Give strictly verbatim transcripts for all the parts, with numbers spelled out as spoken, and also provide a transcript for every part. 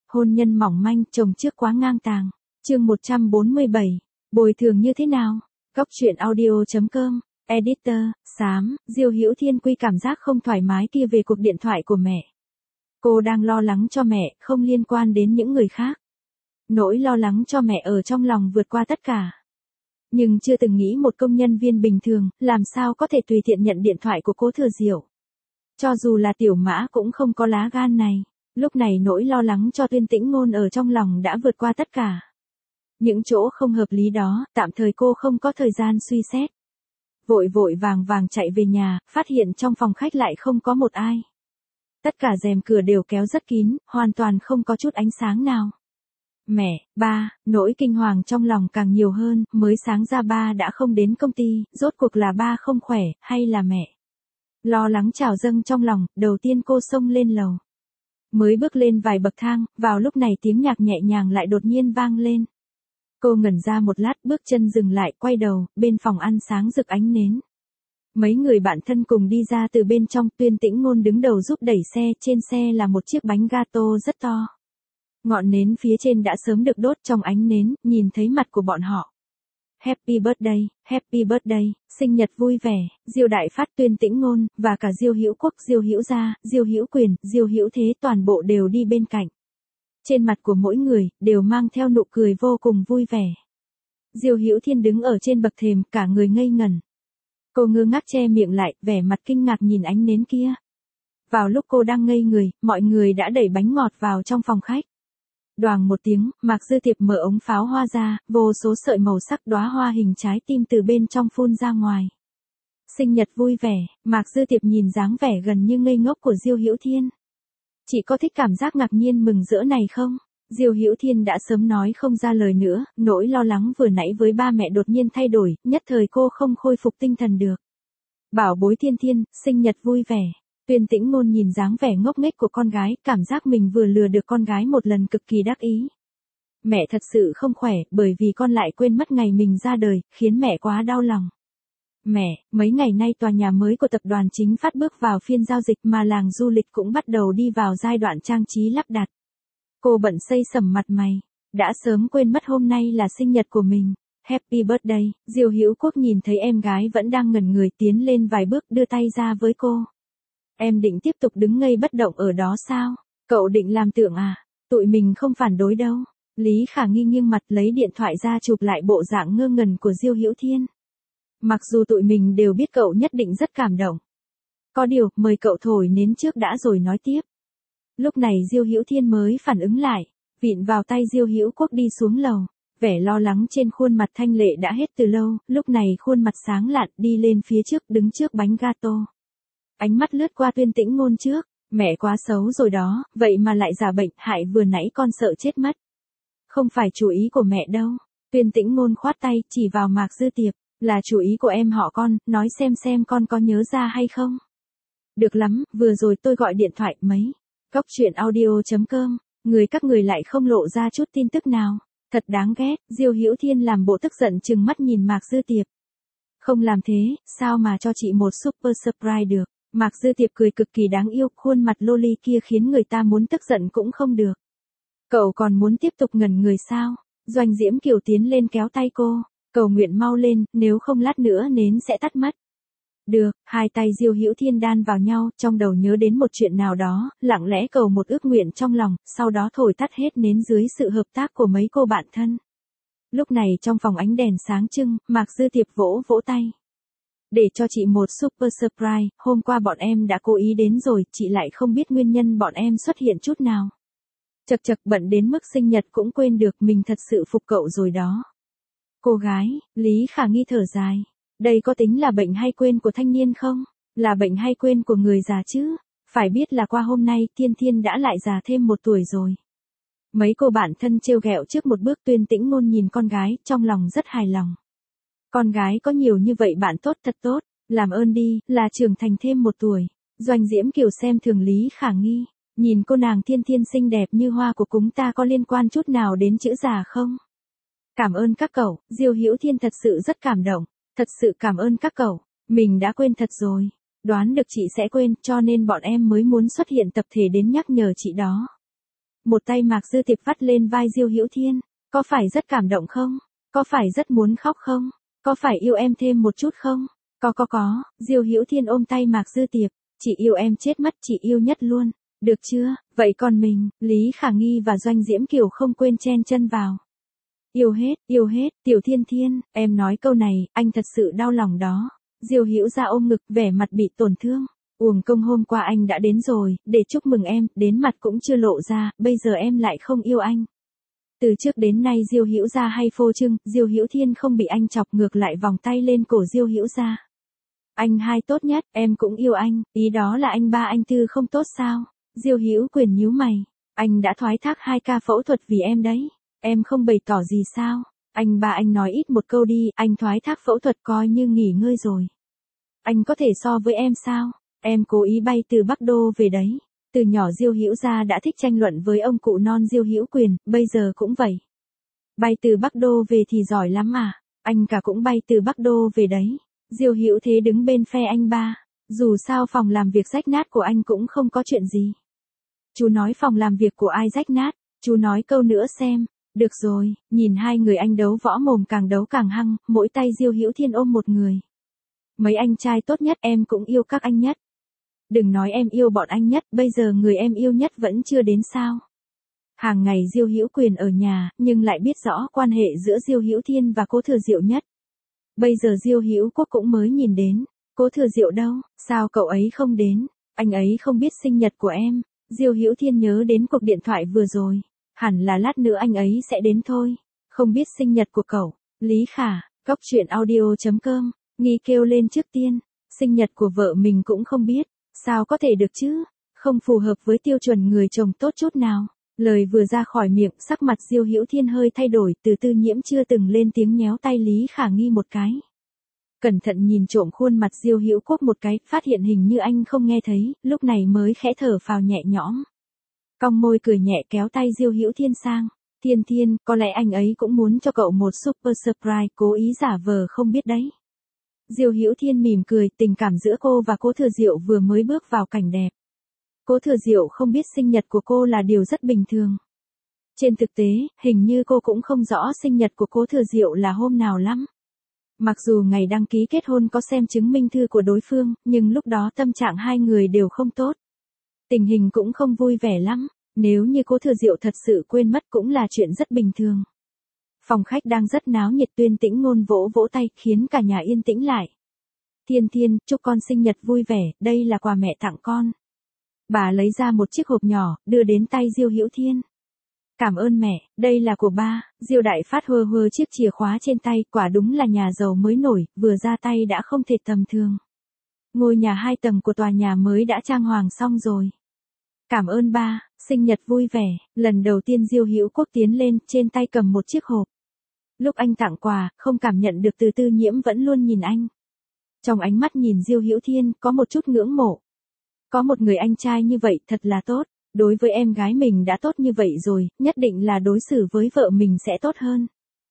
Hôn nhân mỏng manh, chồng trước quá ngang tàng. Chương một trăm bốn mươi bảy. Bồi thường như thế nào? Góc truyện audio chấm com. Editor, xám, Diêu Hữu Thiên quy cảm giác không thoải mái kia về cuộc điện thoại của mẹ. Cô đang lo lắng cho mẹ, không liên quan đến những người khác. Nỗi lo lắng cho mẹ ở trong lòng vượt qua tất cả. Nhưng chưa từng nghĩ một công nhân viên bình thường, làm sao có thể tùy tiện nhận điện thoại của Cố Thừa Diệu. Cho dù là Tiểu Mã cũng không có lá gan này. Lúc này nỗi lo lắng cho Tuyên Tĩnh Ngôn ở trong lòng đã vượt qua tất cả. Những chỗ không hợp lý đó, tạm thời cô không có thời gian suy xét. Vội vội vàng vàng chạy về nhà, phát hiện trong phòng khách lại không có một ai. Tất cả rèm cửa đều kéo rất kín, hoàn toàn không có chút ánh sáng nào. Mẹ, ba, nỗi kinh hoàng trong lòng càng nhiều hơn, mới sáng ra ba đã không đến công ty, rốt cuộc là ba không khỏe, hay là mẹ. Lo lắng trào dâng trong lòng, đầu tiên cô xông lên lầu. Mới bước lên vài bậc thang, vào lúc này tiếng nhạc nhẹ nhàng lại đột nhiên vang lên. Cô ngẩn ra một lát, bước chân dừng lại, quay đầu, bên phòng ăn sáng rực ánh nến. Mấy người bạn thân cùng đi ra từ bên trong, Tuyên Tĩnh Ngôn đứng đầu giúp đẩy xe, trên xe là một chiếc bánh gato rất to. Ngọn nến phía trên đã sớm được đốt trong ánh nến, nhìn thấy mặt của bọn họ. Happy birthday, happy birthday, sinh nhật vui vẻ, Diêu Đại Phát, Tuyên Tĩnh Ngôn, và cả Diêu Hữu Quốc, Diêu Hữu Gia, Diêu Hữu Quyền, Diêu Hữu Thế toàn bộ đều đi bên cạnh. Trên mặt của mỗi người, đều mang theo nụ cười vô cùng vui vẻ. Diêu Hữu Thiên đứng ở trên bậc thềm, cả người ngây ngẩn. Cô ngơ ngác che miệng lại, vẻ mặt kinh ngạc nhìn ánh nến kia. Vào lúc cô đang ngây người, mọi người đã đẩy bánh ngọt vào trong phòng khách. Đoàng một tiếng, Mạc Dư Tiệp mở ống pháo hoa ra, vô số sợi màu sắc đóa hoa hình trái tim từ bên trong phun ra ngoài. Sinh nhật vui vẻ, Mạc Dư Tiệp nhìn dáng vẻ gần như ngây ngốc của Diêu Hữu Thiên. Chị có thích cảm giác ngạc nhiên mừng rỡ này không? Diêu Hữu Thiên đã sớm nói không ra lời nữa, nỗi lo lắng vừa nãy với ba mẹ đột nhiên thay đổi, nhất thời cô không khôi phục tinh thần được. Bảo bối Thiên Thiên, sinh nhật vui vẻ. Tuyên Tĩnh Ngôn nhìn dáng vẻ ngốc nghếch của con gái, cảm giác mình vừa lừa được con gái một lần cực kỳ đắc ý. Mẹ thật sự không khỏe, bởi vì con lại quên mất ngày mình ra đời, khiến mẹ quá đau lòng. Mẹ, mấy ngày nay tòa nhà mới của tập đoàn chính phát bước vào phiên giao dịch mà làng du lịch cũng bắt đầu đi vào giai đoạn trang trí lắp đặt. Cô bận xây sẩm mặt mày, đã sớm quên mất hôm nay là sinh nhật của mình. Happy birthday, Diêu Hữu Quốc nhìn thấy em gái vẫn đang ngẩn người tiến lên vài bước đưa tay ra với cô. Em định tiếp tục đứng ngây bất động ở đó sao? Cậu định làm tượng à? Tụi mình không phản đối đâu. Lý Khả Nghi nghiêng mặt lấy điện thoại ra chụp lại bộ dạng ngơ ngẩn của Diêu Hữu Thiên. Mặc dù tụi mình đều biết cậu nhất định rất cảm động. Có điều, mời cậu thổi nến trước đã rồi nói tiếp. Lúc này Diêu Hữu Thiên mới phản ứng lại, vịn vào tay Diêu Hữu Quốc đi xuống lầu. Vẻ lo lắng trên khuôn mặt thanh lệ đã hết từ lâu, lúc này khuôn mặt sáng lạn đi lên phía trước đứng trước bánh gato. Ánh mắt lướt qua Tuyên Tĩnh Ngôn trước, mẹ quá xấu rồi đó, vậy mà lại giả bệnh, hại vừa nãy con sợ chết mất. Không phải chủ ý của mẹ đâu. Tuyên Tĩnh Ngôn khoát tay, chỉ vào Mạc Dư Tiệp, là chủ ý của em họ con, nói xem xem con có nhớ ra hay không. Được lắm, vừa rồi tôi gọi điện thoại mấy. Góc truyện audio chấm com, người các người lại không lộ ra chút tin tức nào. Thật đáng ghét, Diêu Hữu Thiên làm bộ tức giận trừng mắt nhìn Mạc Dư Tiệp. Không làm thế, sao mà cho chị một super surprise được. Mạc Dư Tiệp cười cực kỳ đáng yêu, khuôn mặt loli kia khiến người ta muốn tức giận cũng không được. Cậu còn muốn tiếp tục ngẩn người sao? Doanh Diễm Kiều tiến lên kéo tay cô, cầu nguyện mau lên, nếu không lát nữa nến sẽ tắt mất. Được, hai tay Diêu Hữu Thiên đan vào nhau, trong đầu nhớ đến một chuyện nào đó, lặng lẽ cầu một ước nguyện trong lòng, sau đó thổi tắt hết nến dưới sự hợp tác của mấy cô bạn thân. Lúc này trong phòng ánh đèn sáng trưng, Mạc Dư Tiệp vỗ vỗ tay. Để cho chị một super surprise, hôm qua bọn em đã cố ý đến rồi, chị lại không biết nguyên nhân bọn em xuất hiện chút nào. Chật chật bận đến mức sinh nhật cũng quên được, mình thật sự phục cậu rồi đó. Cô gái, Lý Khả Nghi thở dài. Đây có tính là bệnh hay quên của thanh niên không? Là bệnh hay quên của người già chứ? Phải biết là qua hôm nay Thiên Thiên đã lại già thêm một tuổi rồi. Mấy cô bạn thân trêu ghẹo trước một bước. Tuyên Tĩnh Ngôn nhìn con gái, trong lòng rất hài lòng. Con gái có nhiều như vậy bạn tốt thật tốt, làm ơn đi, là trưởng thành thêm một tuổi. Doanh Diễm Kiều xem thường Lý Khả Nghi, nhìn cô nàng Thiên Thiên xinh đẹp như hoa của cúng ta có liên quan chút nào đến chữ già không? Cảm ơn các cậu, Diêu Hữu Thiên thật sự rất cảm động, thật sự cảm ơn các cậu, mình đã quên thật rồi, đoán được chị sẽ quên cho nên bọn em mới muốn xuất hiện tập thể đến nhắc nhở chị đó. Một tay Mạc Dư Tiệp vắt lên vai Diêu Hữu Thiên, có phải rất cảm động không? Có phải rất muốn khóc không? Có phải yêu em thêm một chút không? Có có có, Diêu Hữu Thiên ôm tay Mạc Dư Tiệp, chị yêu em chết mất, chị yêu nhất luôn, được chưa? Vậy còn mình, Lý Khả Nghi và Doanh Diễm Kiều không quên chen chân vào. Yêu hết, yêu hết, Tiểu Thiên Thiên, em nói câu này, anh thật sự đau lòng đó. Diêu Hữu ra ôm ngực, vẻ mặt bị tổn thương. Uổng công hôm qua anh đã đến rồi, để chúc mừng em, đến mặt cũng chưa lộ ra, bây giờ em lại không yêu anh. Từ trước đến nay Diêu Hữu gia hay phô trương, Diêu Hữu Thiên không bị anh chọc ngược lại vòng tay lên cổ Diêu Hữu gia. Anh hai tốt nhất, em cũng yêu anh, ý đó là anh ba anh tư không tốt sao? Diêu Hữu Quyền nhíu mày, anh đã thoái thác hai ca phẫu thuật vì em đấy, em không bày tỏ gì sao? Anh ba anh nói ít một câu đi, anh thoái thác phẫu thuật coi như nghỉ ngơi rồi. Anh có thể so với em sao? Em cố ý bay từ Bắc Đô về đấy. Từ nhỏ Diêu Hữu gia đã thích tranh luận với ông cụ non Diêu Hữu Quyền, bây giờ cũng vậy. Bay từ Bắc Đô về thì giỏi lắm mà, anh cả cũng bay từ Bắc Đô về đấy. Diêu Hữu Thế đứng bên phe anh ba, dù sao phòng làm việc rách nát của anh cũng không có chuyện gì. Chú nói phòng làm việc của ai rách nát, chú nói câu nữa xem. Được rồi, nhìn hai người anh đấu võ mồm càng đấu càng hăng, mỗi tay Diêu Hữu Thiên ôm một người. Mấy anh trai tốt nhất em cũng yêu các anh nhất. Đừng nói em yêu bọn anh nhất, bây giờ người em yêu nhất vẫn chưa đến sao. Hàng ngày Diêu Hữu Quyền ở nhà, nhưng lại biết rõ quan hệ giữa Diêu Hữu Thiên và Cố Thừa Diệu nhất. Bây giờ Diêu Hữu Quốc cũng mới nhìn đến, Cố Thừa Diệu đâu, sao cậu ấy không đến, anh ấy không biết sinh nhật của em. Diêu Hữu Thiên nhớ đến cuộc điện thoại vừa rồi, hẳn là lát nữa anh ấy sẽ đến thôi, không biết sinh nhật của cậu. Lý Khả, Cóc Truyện Audio chấm com, Nghi kêu lên trước tiên, sinh nhật của vợ mình cũng không biết. Sao có thể được chứ? Không phù hợp với tiêu chuẩn người chồng tốt chút nào. Lời vừa ra khỏi miệng, sắc mặt Diêu Hữu Thiên hơi thay đổi, từ Tư Nhiễm chưa từng lên tiếng nhéo tay Lý Khả Nghi một cái. Cẩn thận nhìn trộm khuôn mặt Diêu Hữu Quốc một cái, phát hiện hình như anh không nghe thấy, lúc này mới khẽ thở phào nhẹ nhõm. Cong môi cười nhẹ kéo tay Diêu Hữu Thiên sang. Thiên Thiên, có lẽ anh ấy cũng muốn cho cậu một super surprise, cố ý giả vờ không biết đấy. Diêu Hữu Thiên mỉm cười, tình cảm giữa cô và Cố Thừa Diệu vừa mới bước vào cảnh đẹp. Cố Thừa Diệu không biết sinh nhật của cô là điều rất bình thường. Trên thực tế, hình như cô cũng không rõ sinh nhật của Cố Thừa Diệu là hôm nào lắm. Mặc dù ngày đăng ký kết hôn có xem chứng minh thư của đối phương, nhưng lúc đó tâm trạng hai người đều không tốt. Tình hình cũng không vui vẻ lắm, nếu như Cố Thừa Diệu thật sự quên mất cũng là chuyện rất bình thường. Phòng khách đang rất náo nhiệt, Tuyên Tĩnh Ngôn vỗ vỗ tay, khiến cả nhà yên tĩnh lại. Thiên Thiên, chúc con sinh nhật vui vẻ, đây là quà mẹ tặng con. Bà lấy ra một chiếc hộp nhỏ, đưa đến tay Diêu Hữu Thiên. Cảm ơn mẹ, đây là của ba. Diêu Đại Phát hơ hơ chiếc chìa khóa trên tay, quả đúng là nhà giàu mới nổi, vừa ra tay đã không thể tầm thường. Ngôi nhà hai tầng của tòa nhà mới đã trang hoàng xong rồi. Cảm ơn ba, sinh nhật vui vẻ. Lần đầu tiên Diêu Hữu Quốc tiến lên, trên tay cầm một chiếc hộp. Lúc anh tặng quà, không cảm nhận được Từ Tư Nhiễm vẫn luôn nhìn anh. Trong ánh mắt nhìn Diêu Hữu Thiên, có một chút ngưỡng mộ. Có một người anh trai như vậy, thật là tốt. Đối với em gái mình đã tốt như vậy rồi, nhất định là đối xử với vợ mình sẽ tốt hơn.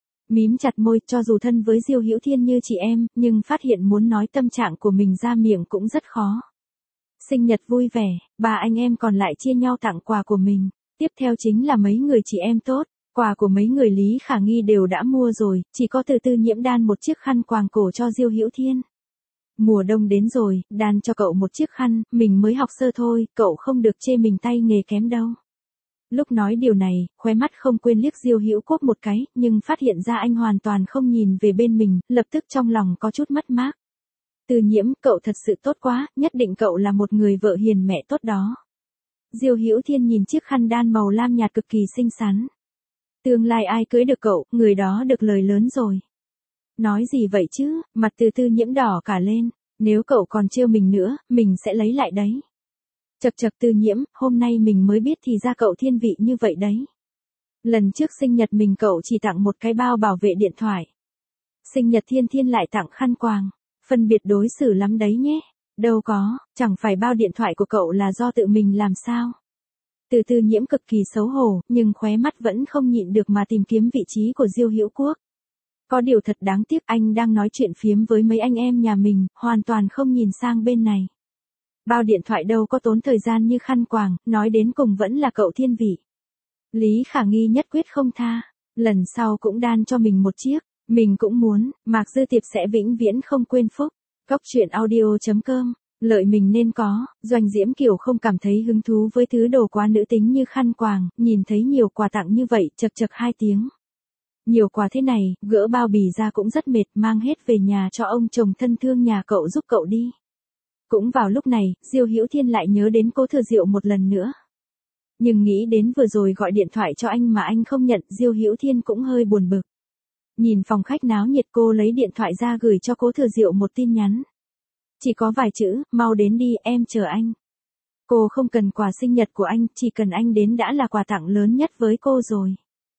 Mím chặt môi, cho dù thân với Diêu Hữu Thiên như chị em, nhưng phát hiện muốn nói tâm trạng của mình ra miệng cũng rất khó. Sinh nhật vui vẻ, ba anh em còn lại chia nhau tặng quà của mình. Tiếp theo chính là mấy người chị em tốt. Quà của mấy người Lý Khả Nghi đều đã mua rồi, chỉ có Từ Tư Nhiễm đan một chiếc khăn quàng cổ cho Diêu Hữu Thiên. Mùa đông đến rồi, đan cho cậu một chiếc khăn, mình mới học sơ thôi, cậu không được chê mình tay nghề kém đâu. Lúc nói điều này, khóe mắt không quên liếc Diêu Hữu Quốc một cái, nhưng phát hiện ra anh hoàn toàn không nhìn về bên mình, lập tức trong lòng có chút mất mát. Tư Nhiễm, cậu thật sự tốt quá, nhất định cậu là một người vợ hiền mẹ tốt đó. Diêu Hữu Thiên nhìn chiếc khăn đan màu lam nhạt cực kỳ xinh xắn. Tương lai ai cưới được cậu, người đó được lời lớn rồi. Nói gì vậy chứ, mặt Từ Tư Nhiễm đỏ cả lên, nếu cậu còn trêu mình nữa, mình sẽ lấy lại đấy. Chật chật Tư Nhiễm, hôm nay mình mới biết thì ra cậu thiên vị như vậy đấy. Lần trước sinh nhật mình cậu chỉ tặng một cái bao bảo vệ điện thoại. Sinh nhật Thiên Thiên lại tặng khăn quàng, phân biệt đối xử lắm đấy nhé. Đâu có, chẳng phải bao điện thoại của cậu là do tự mình làm sao. Từ Tư Nhiễm cực kỳ xấu hổ, nhưng khóe mắt vẫn không nhịn được mà tìm kiếm vị trí của Diêu Hữu Quốc. Có điều thật đáng tiếc, anh đang nói chuyện phiếm với mấy anh em nhà mình, hoàn toàn không nhìn sang bên này. Bao điện thoại đâu có tốn thời gian như khăn quàng, nói đến cùng vẫn là cậu thiên vị. Lý Khả Nghi nhất quyết không tha, lần sau cũng đan cho mình một chiếc, mình cũng muốn, Mạc Dư Tiệp sẽ vĩnh viễn không quên phúc. Cóc truyện audio.com, lợi mình nên có, Doanh Diễm Kiều không cảm thấy hứng thú với thứ đồ quá nữ tính như khăn quàng, nhìn thấy nhiều quà tặng như vậy, chật chật hai tiếng. Nhiều quà thế này, gỡ bao bì ra cũng rất mệt, mang hết về nhà cho ông chồng thân thương nhà cậu giúp cậu đi. Cũng vào lúc này, Diêu Hữu Thiên lại nhớ đến Cố Thừa Diệu một lần nữa. Nhưng nghĩ đến vừa rồi gọi điện thoại cho anh mà anh không nhận, Diêu Hữu Thiên cũng hơi buồn bực. Nhìn phòng khách náo nhiệt, cô lấy điện thoại ra gửi cho Cố Thừa Diệu một tin nhắn. Chỉ có vài chữ, mau đến đi, em chờ anh. Cô không cần quà sinh nhật của anh, chỉ cần anh đến đã là quà tặng lớn nhất với cô rồi.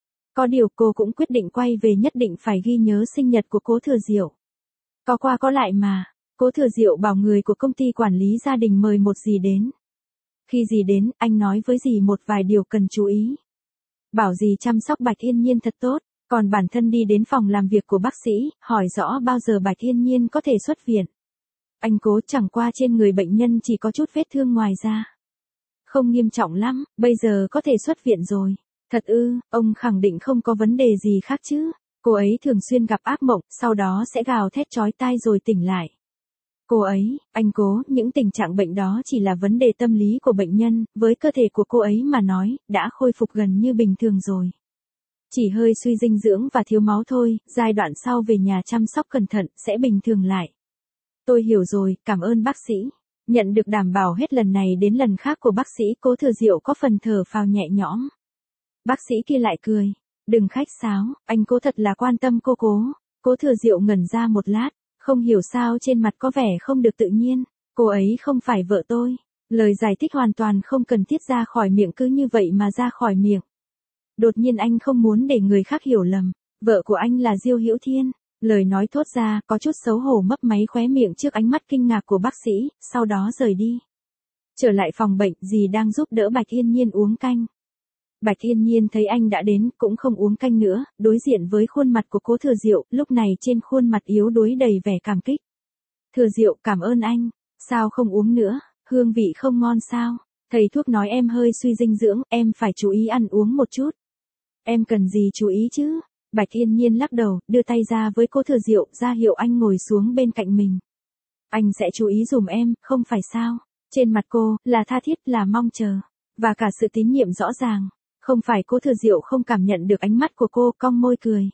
Có điều cô cũng quyết định quay về nhất định phải ghi nhớ sinh nhật của Cố Thừa Diệu. Có qua có lại mà, Cố Thừa Diệu bảo người của công ty quản lý gia đình mời một dì đến. Khi dì đến, anh nói với dì một vài điều cần chú ý. Bảo dì chăm sóc Bạch Yên Nhiên thật tốt, còn bản thân đi đến phòng làm việc của bác sĩ, hỏi rõ bao giờ Bạch Yên Nhiên có thể xuất viện. Anh Cố chẳng qua trên người bệnh nhân chỉ có chút vết thương ngoài da. Không nghiêm trọng lắm, bây giờ có thể xuất viện rồi. Thật ư, ông khẳng định không có vấn đề gì khác chứ. Cô ấy thường xuyên gặp ác mộng, sau đó sẽ gào thét chói tai rồi tỉnh lại. Cô ấy, anh Cố, những tình trạng bệnh đó chỉ là vấn đề tâm lý của bệnh nhân, với cơ thể của cô ấy mà nói, đã khôi phục gần như bình thường rồi. Chỉ hơi suy dinh dưỡng và thiếu máu thôi, giai đoạn sau về nhà chăm sóc cẩn thận, sẽ bình thường lại. Tôi hiểu rồi, cảm ơn bác sĩ. Nhận được đảm bảo hết lần này đến lần khác của bác sĩ, Cố Thừa Diệu có phần thở phào nhẹ nhõm. Bác sĩ kia lại cười. Đừng khách sáo, anh Cố thật là quan tâm cô Cố. Cố Thừa Diệu ngẩn ra một lát, không hiểu sao trên mặt có vẻ không được tự nhiên. Cô ấy không phải vợ tôi. Lời giải thích hoàn toàn không cần thiết ra khỏi miệng, cứ như vậy mà ra khỏi miệng. Đột nhiên anh không muốn để người khác hiểu lầm. Vợ của anh là Diêu Hữu Thiên. Lời nói thốt ra, có chút xấu hổ mấp máy khóe miệng trước ánh mắt kinh ngạc của bác sĩ, sau đó rời đi. Trở lại phòng bệnh, dì đang giúp đỡ Bạch Yên Nhiên uống canh. Bạch Yên Nhiên thấy anh đã đến, cũng không uống canh nữa, đối diện với khuôn mặt của Cố Thừa Diệu, lúc này trên khuôn mặt yếu đuối đầy vẻ cảm kích. Thừa Diệu, cảm ơn anh. Sao không uống nữa, hương vị không ngon sao? Thầy thuốc nói em hơi suy dinh dưỡng, em phải chú ý ăn uống một chút. Em cần gì chú ý chứ? Bạch Yên Nhiên lắc đầu, đưa tay ra với Cố Thừa Diệu, ra hiệu anh ngồi xuống bên cạnh mình. Anh sẽ chú ý dùm em, không phải sao? Trên mặt cô, là tha thiết, là mong chờ, và cả sự tín nhiệm rõ ràng. Không phải Cố Thừa Diệu không cảm nhận được ánh mắt của cô, cong môi cười.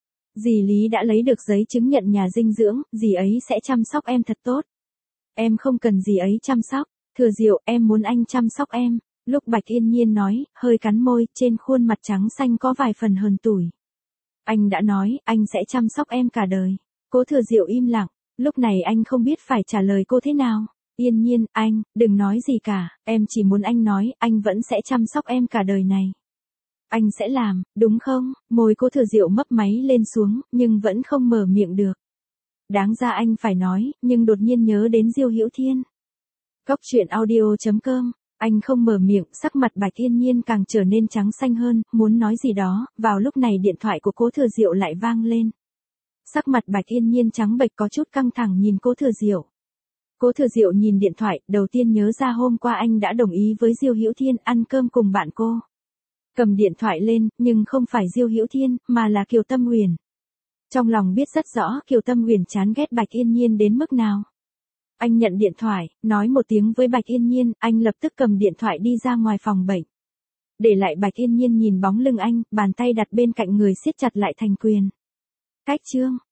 Dì Lý đã lấy được giấy chứng nhận nhà dinh dưỡng, dì ấy sẽ chăm sóc em thật tốt. Em không cần dì ấy chăm sóc. Thừa Diệu, em muốn anh chăm sóc em. Lúc Bạch Yên Nhiên nói, hơi cắn môi, trên khuôn mặt trắng xanh có vài phần hờn tủi. Anh đã nói, anh sẽ chăm sóc em cả đời. Cố Thừa Diệu im lặng, lúc này anh không biết phải trả lời cô thế nào. Yên Nhiên, anh, đừng nói gì cả, em chỉ muốn anh nói, anh vẫn sẽ chăm sóc em cả đời này. Anh sẽ làm, đúng không? Môi Cố Thừa Diệu mấp máy lên xuống, nhưng vẫn không mở miệng được. Đáng ra anh phải nói, nhưng đột nhiên nhớ đến Diêu Hữu Thiên. Cóc truyện audio.com, anh không mở miệng, sắc mặt Bạch Yên Nhiên càng trở nên trắng xanh hơn, muốn nói gì đó, vào lúc này điện thoại của Cố Thừa Diệu lại vang lên. Sắc mặt Bạch Yên Nhiên trắng bệch, có chút căng thẳng nhìn Cố Thừa Diệu. Cố Thừa Diệu nhìn điện thoại, đầu tiên nhớ ra hôm qua anh đã đồng ý với Diêu Hữu Thiên ăn cơm cùng bạn cô. Cầm điện thoại lên, nhưng không phải Diêu Hữu Thiên, mà là Kiều Tâm Huyền. Trong lòng biết rất rõ Kiều Tâm Huyền chán ghét Bạch Yên Nhiên đến mức nào. Anh nhận điện thoại, nói một tiếng với Bạch Yên Nhiên, anh lập tức cầm điện thoại đi ra ngoài phòng bệnh. Để lại Bạch Yên Nhiên nhìn bóng lưng anh, bàn tay đặt bên cạnh người siết chặt lại thành quyền. Cách chương.